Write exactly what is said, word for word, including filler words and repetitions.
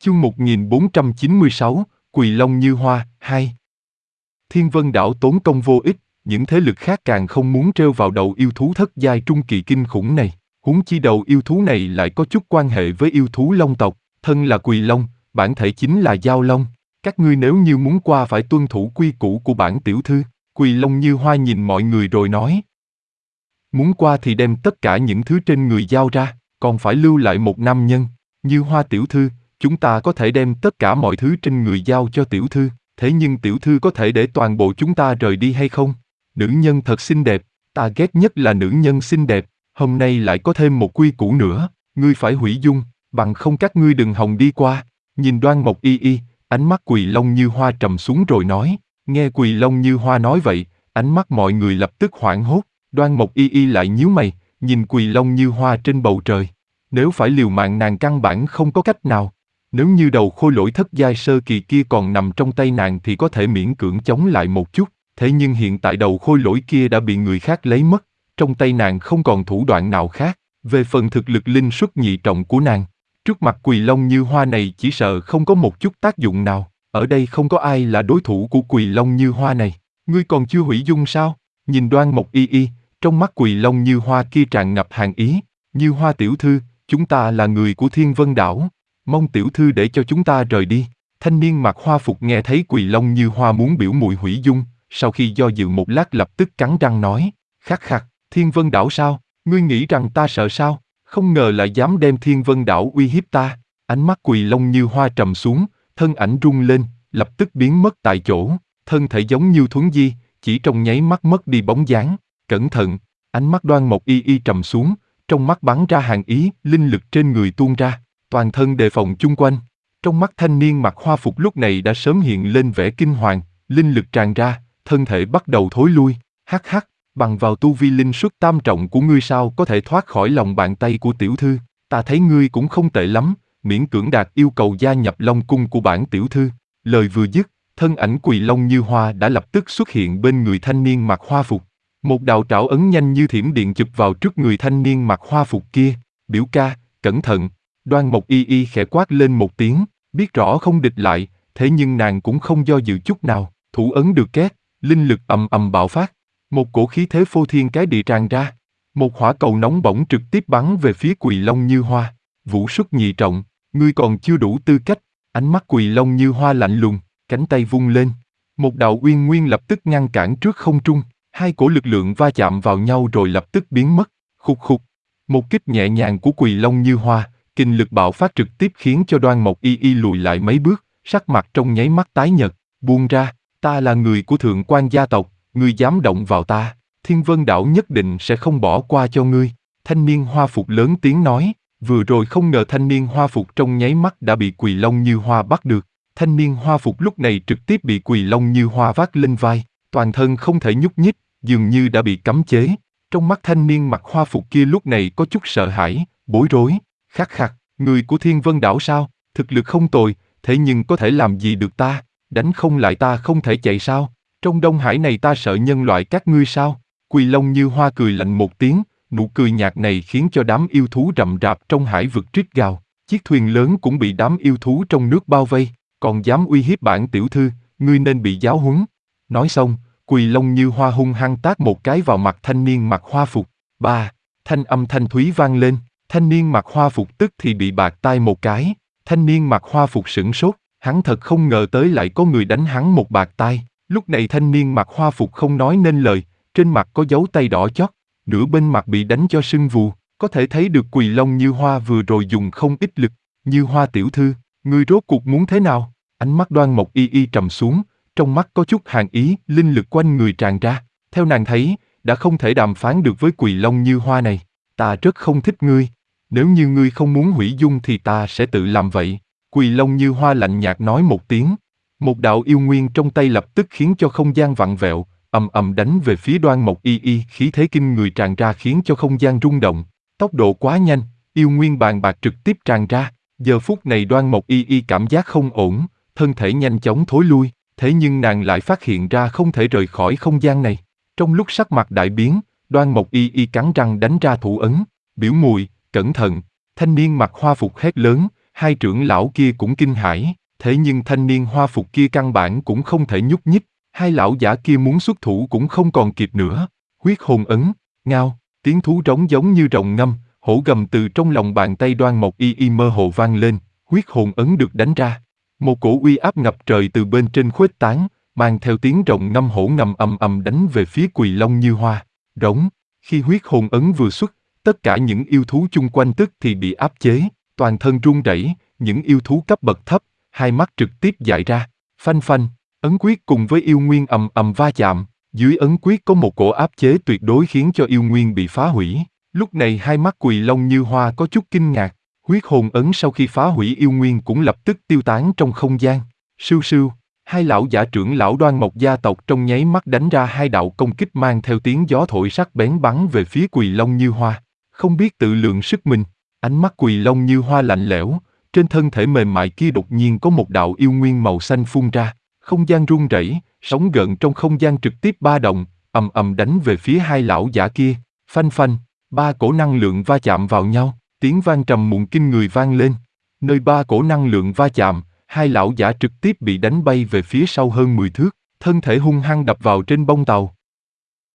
Chương một nghìn bốn trăm chín mươi sáu, Quỳ Long Như Hoa, hai. Thiên Vân Đảo tốn công vô ích, những thế lực khác càng không muốn trêu vào đầu yêu thú thất giai trung kỳ kinh khủng này. Huống chi đầu yêu thú này lại có chút quan hệ với yêu thú Long tộc, thân là Quỳ Long, bản thể chính là Giao Long. Các ngươi nếu như muốn qua phải tuân thủ quy củ của bản tiểu thư. Quỳ Long Như Hoa nhìn mọi người rồi nói. Muốn qua thì đem tất cả những thứ trên người giao ra, còn phải lưu lại một nam nhân. Như Hoa tiểu thư, chúng ta có thể đem tất cả mọi thứ trên người giao cho tiểu thư, thế nhưng tiểu thư có thể để toàn bộ chúng ta rời đi hay không? Nữ nhân thật xinh đẹp, ta ghét nhất là nữ nhân xinh đẹp, hôm nay lại có thêm một quy củ nữa, ngươi phải hủy dung, bằng không các ngươi đừng hòng đi qua. Nhìn Đoan Mộc Y Y, ánh mắt Quỳ Long Như Hoa trầm xuống rồi nói. Nghe Quỳ Long Như Hoa nói vậy, ánh mắt mọi người lập tức hoảng hốt. Đoan Mộc Y Y lại nhíu mày, nhìn Quỳ Long Như Hoa trên bầu trời. Nếu phải liều mạng nàng căn bản không có cách nào. Nếu như đầu khôi lỗi thất giai sơ kỳ kia còn nằm trong tay nàng thì có thể miễn cưỡng chống lại một chút. Thế nhưng hiện tại đầu khôi lỗi kia đã bị người khác lấy mất, trong tay nàng không còn thủ đoạn nào khác. Về phần thực lực linh xuất nhị trọng của nàng, trước mặt Quỳ Long Như Hoa này chỉ sợ không có một chút tác dụng nào. Ở đây không có ai là đối thủ của Quỳ Long Như Hoa này. Ngươi còn chưa hủy dung sao? Nhìn Đoan Mộc Y Y, trong mắt Quỳ Long Như Hoa kia tràn ngập hàn ý. Như Hoa tiểu thư, chúng ta là người của Thiên Vân Đảo, mong tiểu thư để cho chúng ta rời đi. Thanh niên mặc hoa phục nghe thấy Quỳ Long Như Hoa muốn biểu muội hủy dung, sau khi do dự một lát lập tức cắn răng nói, khắc khắc, Thiên Vân Đảo sao? Ngươi nghĩ rằng ta sợ sao? Không ngờ lại dám đem Thiên Vân Đảo uy hiếp ta. Ánh mắt Quỳ Long Như Hoa trầm xuống, thân ảnh rung lên, lập tức biến mất tại chỗ, thân thể giống như thuấn di, chỉ trong nháy mắt mất đi bóng dáng. Cẩn thận, ánh mắt Đoan Mộc Y Y trầm xuống, trong mắt bắn ra hàn ý, linh lực trên người tuôn ra, toàn thân đề phòng chung quanh. Trong mắt thanh niên mặc hoa phục lúc này đã sớm hiện lên vẻ kinh hoàng, linh lực tràn ra, thân thể bắt đầu thối lui. Hắc hắc, bằng vào tu vi linh xuất tam trọng của ngươi sao có thể thoát khỏi lòng bàn tay của tiểu thư? Ta thấy ngươi cũng không tệ lắm, miễn cưỡng đạt yêu cầu gia nhập Long cung của bản tiểu thư. Lời vừa dứt, thân ảnh Quỳ Long Như Hoa đã lập tức xuất hiện bên người thanh niên mặc hoa phục. Một đạo trảo ấn nhanh như thiểm điện chụp vào trước người thanh niên mặc hoa phục kia. Biểu ca, cẩn thận. Đoan Mộc Y Y khẽ quát lên một tiếng, biết rõ không địch lại, thế nhưng nàng cũng không do dự chút nào. Thủ ấn được két, linh lực ầm ầm bạo phát. Một cổ khí thế phô thiên cái địa tràn ra. Một hỏa cầu nóng bỏng trực tiếp bắn về phía Quỳ Long Như Hoa. Vũ xuất nhị trọng, ngươi còn chưa đủ tư cách. Ánh mắt Quỳ Long Như Hoa lạnh lùng, cánh tay vung lên. Một đạo uyên nguyên lập tức ngăn cản trước không trung. Hai cổ lực lượng va chạm vào nhau rồi lập tức biến mất. Khục khục. Một kích nhẹ nhàng của Quỳ Long Như Hoa, kinh lực bạo phát trực tiếp khiến cho Đoan Mộc Y Y lùi lại mấy bước, sắc mặt trong nháy mắt tái nhợt. Buông ra, ta là người của Thượng Quan gia tộc, ngươi dám động vào ta, Thiên Vân Đảo nhất định sẽ không bỏ qua cho ngươi. Thanh niên hoa phục lớn tiếng nói, vừa rồi không ngờ thanh niên hoa phục trong nháy mắt đã bị Quỳ Long Như Hoa bắt được. Thanh niên hoa phục lúc này trực tiếp bị Quỳ Long Như Hoa vác lên vai, toàn thân không thể nhúc nhích, dường như đã bị cấm chế. Trong mắt thanh niên mặc hoa phục kia lúc này có chút sợ hãi, bối rối. Khắc khắc, người của Thiên Vân Đảo sao? Thực lực không tồi, thế nhưng có thể làm gì được ta? Đánh không lại ta không thể chạy sao? Trong Đông Hải này ta sợ nhân loại các ngươi sao? Quỳ Long Như Hoa cười lạnh một tiếng, nụ cười nhạt này khiến cho đám yêu thú rậm rạp trong hải vực rít gào. Chiếc thuyền lớn cũng bị đám yêu thú trong nước bao vây, còn dám uy hiếp bản tiểu thư, ngươi nên bị giáo huấn. Nói xong, Quỳ Long Như Hoa hung hăng tát một cái vào mặt thanh niên mặc hoa phục. Ba, thanh âm thanh thúy vang lên, thanh niên mặc hoa phục tức thì bị bạt tai một cái. Thanh niên mặc hoa phục sửng sốt, hắn thật không ngờ tới lại có người đánh hắn một bạt tai. Lúc này thanh niên mặc hoa phục không nói nên lời, trên mặt có dấu tay đỏ chót, nửa bên mặt bị đánh cho sưng vù, có thể thấy được Quỳ Long Như Hoa vừa rồi dùng không ít lực. Như Hoa tiểu thư, ngươi rốt cuộc muốn thế nào? Ánh mắt Đoan Mộc Y Y trầm xuống, trong mắt có chút hàn ý, linh lực quanh người tràn ra. Theo nàng thấy, đã không thể đàm phán được với Quỳ Long Như Hoa này. Ta rất không thích ngươi. Nếu như ngươi không muốn hủy dung thì ta sẽ tự làm vậy. Quỳ Long Như Hoa lạnh nhạt nói một tiếng. Một đạo yêu nguyên trong tay lập tức khiến cho không gian vặn vẹo, ầm ầm đánh về phía Đoan Mộc Y Y, khí thế kinh người tràn ra khiến cho không gian rung động. Tốc độ quá nhanh, yêu nguyên bàn bạc trực tiếp tràn ra. Giờ phút này Đoan Mộc Y Y cảm giác không ổn, thân thể nhanh chóng thối lui, thế nhưng nàng lại phát hiện ra không thể rời khỏi không gian này. Trong lúc sắc mặt đại biến, Đoan Mộc Y Y cắn răng đánh ra thủ ấn, biểu muội, cẩn thận. Thanh niên mặc hoa phục hét lớn, hai trưởng lão kia cũng kinh hãi, thế nhưng thanh niên hoa phục kia căn bản cũng không thể nhúc nhích, hai lão giả kia muốn xuất thủ cũng không còn kịp nữa. Huyết hồn ấn, ngao, tiếng thú trống giống như rồng ngâm, hổ gầm từ trong lòng bàn tay Đoan Mộc Y Y mơ hồ vang lên, huyết hồn ấn được đánh ra. Một cổ uy áp ngập trời từ bên trên khuếch tán, mang theo tiếng rồng ngâm hổ ngầm ầm ầm đánh về phía Quỳ Long Như Hoa. Rống, khi huyết hồn ấn vừa xuất, tất cả những yêu thú chung quanh tức thì bị áp chế, toàn thân run rẩy, những yêu thú cấp bậc thấp, hai mắt trực tiếp dại ra. Phanh phanh, ấn quyết cùng với yêu nguyên ầm ầm va chạm, dưới ấn quyết có một cổ áp chế tuyệt đối khiến cho yêu nguyên bị phá hủy. Lúc này hai mắt Quỳ Long Như Hoa có chút kinh ngạc, huyết hồn ấn sau khi phá hủy yêu nguyên cũng lập tức tiêu tán trong không gian. Sưu sưu, hai lão giả trưởng lão Đoan Mộc gia tộc trong nháy mắt đánh ra hai đạo công kích mang theo tiếng gió thổi sắc bén bắn về phía Quỳ Long Như Hoa. Không biết tự lượng sức mình, ánh mắt Quỳ Long Như Hoa lạnh lẽo, trên thân thể mềm mại kia đột nhiên có một đạo yêu nguyên màu xanh phun ra, không gian rung rẩy, sóng gợn trong không gian trực tiếp ba động, ầm ầm đánh về phía hai lão giả kia. Phanh phanh, ba cổ năng lượng va chạm vào nhau, tiếng vang trầm muộn kinh người vang lên. Nơi ba cổ năng lượng va chạm, hai lão giả trực tiếp bị đánh bay về phía sau hơn mười thước, thân thể hung hăng đập vào trên bông tàu.